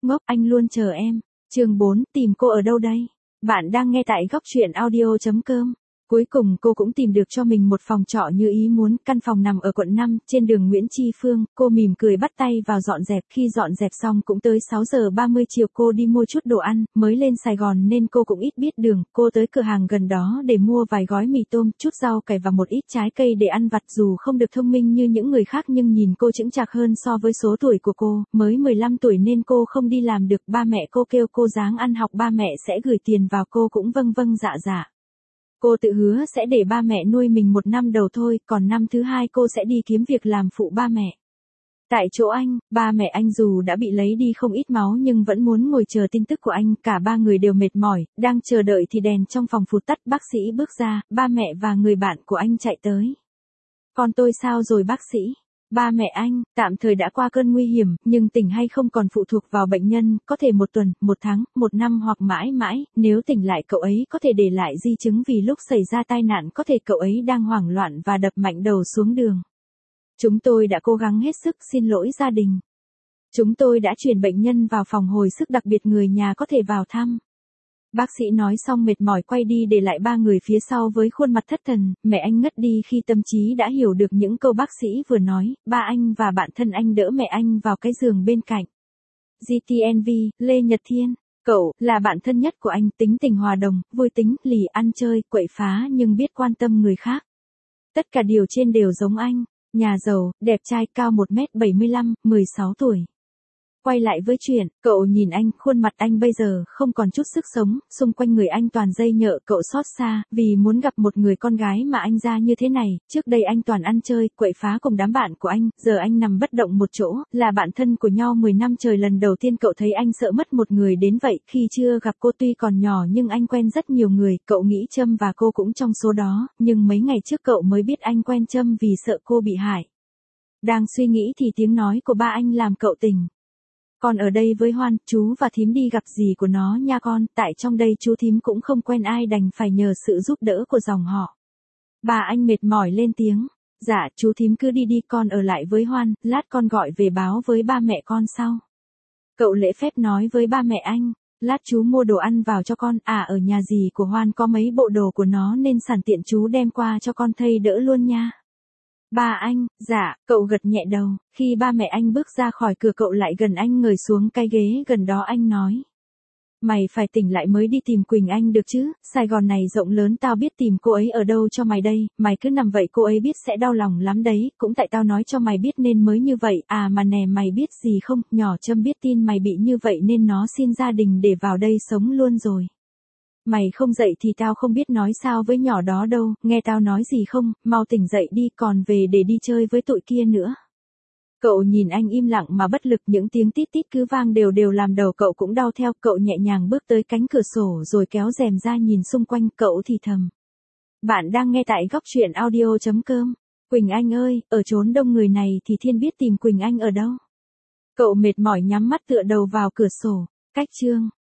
ngốc, anh luôn chờ em. Chương 4, tìm cô ở đâu đây? Bạn đang nghe tại góc truyện audio.com. Cuối cùng cô cũng tìm được cho mình một phòng trọ như ý muốn, căn phòng nằm ở quận 5, trên đường Nguyễn Tri Phương. Cô mỉm cười bắt tay vào dọn dẹp, khi dọn dẹp xong cũng tới 6 giờ 30 chiều. Cô đi mua chút đồ ăn, mới lên Sài Gòn nên cô cũng ít biết đường. Cô tới cửa hàng gần đó để mua vài gói mì tôm, chút rau cải và một ít trái cây để ăn vặt. Dù không được thông minh như những người khác nhưng nhìn cô chững chạc hơn so với số tuổi của cô, mới 15 tuổi nên cô không đi làm được. Ba mẹ cô kêu cô ráng ăn học, ba mẹ sẽ gửi tiền vào, cô cũng vâng vâng dạ dạ. Cô tự hứa sẽ để ba mẹ nuôi mình 1 năm đầu thôi, còn năm thứ 2 cô sẽ đi kiếm việc làm phụ ba mẹ. Tại chỗ anh, ba mẹ anh dù đã bị lấy đi không ít máu nhưng vẫn muốn ngồi chờ tin tức của anh. Cả ba người đều mệt mỏi, đang chờ đợi thì đèn trong phòng phụt tắt. Bác sĩ bước ra, ba mẹ và người bạn của anh chạy tới. Con tôi sao rồi bác sĩ? Ba mẹ anh, tạm thời đã qua cơn nguy hiểm, nhưng tỉnh hay không còn phụ thuộc vào bệnh nhân, có thể 1 tuần, 1 tháng, 1 năm hoặc mãi mãi. Nếu tỉnh lại cậu ấy có thể để lại di chứng vì lúc xảy ra tai nạn có thể cậu ấy đang hoảng loạn và đập mạnh đầu xuống đường. Chúng tôi đã cố gắng hết sức, xin lỗi gia đình. Chúng tôi đã chuyển bệnh nhân vào phòng hồi sức đặc biệt, người nhà có thể vào thăm. Bác sĩ nói xong mệt mỏi quay đi để lại ba người phía sau với khuôn mặt thất thần. Mẹ anh ngất đi khi tâm trí đã hiểu được những câu bác sĩ vừa nói. Ba anh và bạn thân anh đỡ mẹ anh vào cái giường bên cạnh. GTNV, Lê Nhật Thiên. Cậu là bạn thân nhất của anh, tính tình hòa đồng, vui tính, lì, ăn chơi, quậy phá nhưng biết quan tâm người khác. Tất cả điều trên đều giống anh. Nhà giàu, đẹp trai, cao 1m75, 16 tuổi. Quay lại với chuyện, cậu nhìn anh, khuôn mặt anh bây giờ không còn chút sức sống, xung quanh người anh toàn dây nhợ. Cậu xót xa, vì muốn gặp một người con gái mà anh ra như thế này. Trước đây anh toàn ăn chơi, quậy phá cùng đám bạn của anh, giờ anh nằm bất động một chỗ, là bạn thân của nhau 10 năm trời. Lần đầu tiên cậu thấy anh sợ mất một người đến vậy. Khi chưa gặp cô tuy còn nhỏ nhưng anh quen rất nhiều người, cậu nghĩ Trâm và cô cũng trong số đó, nhưng mấy ngày trước cậu mới biết anh quen Trâm vì sợ cô bị hại. Đang suy nghĩ thì tiếng nói của ba anh làm cậu tỉnh. Con ở đây với Hoan, chú và thím đi gặp dì của nó nha con, tại trong đây chú thím cũng không quen ai, đành phải nhờ sự giúp đỡ của dòng họ. Bà anh mệt mỏi lên tiếng. Dạ, chú thím cứ đi đi, con ở lại với Hoan, lát con gọi về báo với ba mẹ con sau. Cậu lễ phép nói với ba mẹ anh, lát chú mua đồ ăn vào cho con, ở nhà dì của Hoan có mấy bộ đồ của nó nên sẵn tiện chú đem qua cho con thay đỡ luôn nha. Ba anh, dạ, cậu gật nhẹ đầu. Khi ba mẹ anh bước ra khỏi cửa cậu lại gần anh, ngồi xuống cái ghế gần đó. Anh nói, mày phải tỉnh lại mới đi tìm Quỳnh Anh được chứ, Sài Gòn này rộng lớn, tao biết tìm cô ấy ở đâu cho mày đây. Mày cứ nằm vậy cô ấy biết sẽ đau lòng lắm đấy, cũng tại tao nói cho mày biết nên mới như vậy. Mà nè, mày biết gì không, nhỏ Trâm biết tin mày bị như vậy nên nó xin gia đình để vào đây sống luôn rồi. Mày không dậy thì tao không biết nói sao với nhỏ đó đâu, nghe tao nói gì không, mau tỉnh dậy đi, còn về để đi chơi với tụi kia nữa. Cậu nhìn anh im lặng mà bất lực, những tiếng tít tít cứ vang đều đều làm đầu cậu cũng đau theo. Cậu nhẹ nhàng bước tới cánh cửa sổ rồi kéo rèm ra nhìn xung quanh, cậu thì thầm. Bạn đang nghe tại góc truyện audio.com. Quỳnh Anh ơi, ở chốn đông người này thì thiên biết tìm Quỳnh Anh ở đâu. Cậu mệt mỏi nhắm mắt tựa đầu vào cửa sổ. Cách chương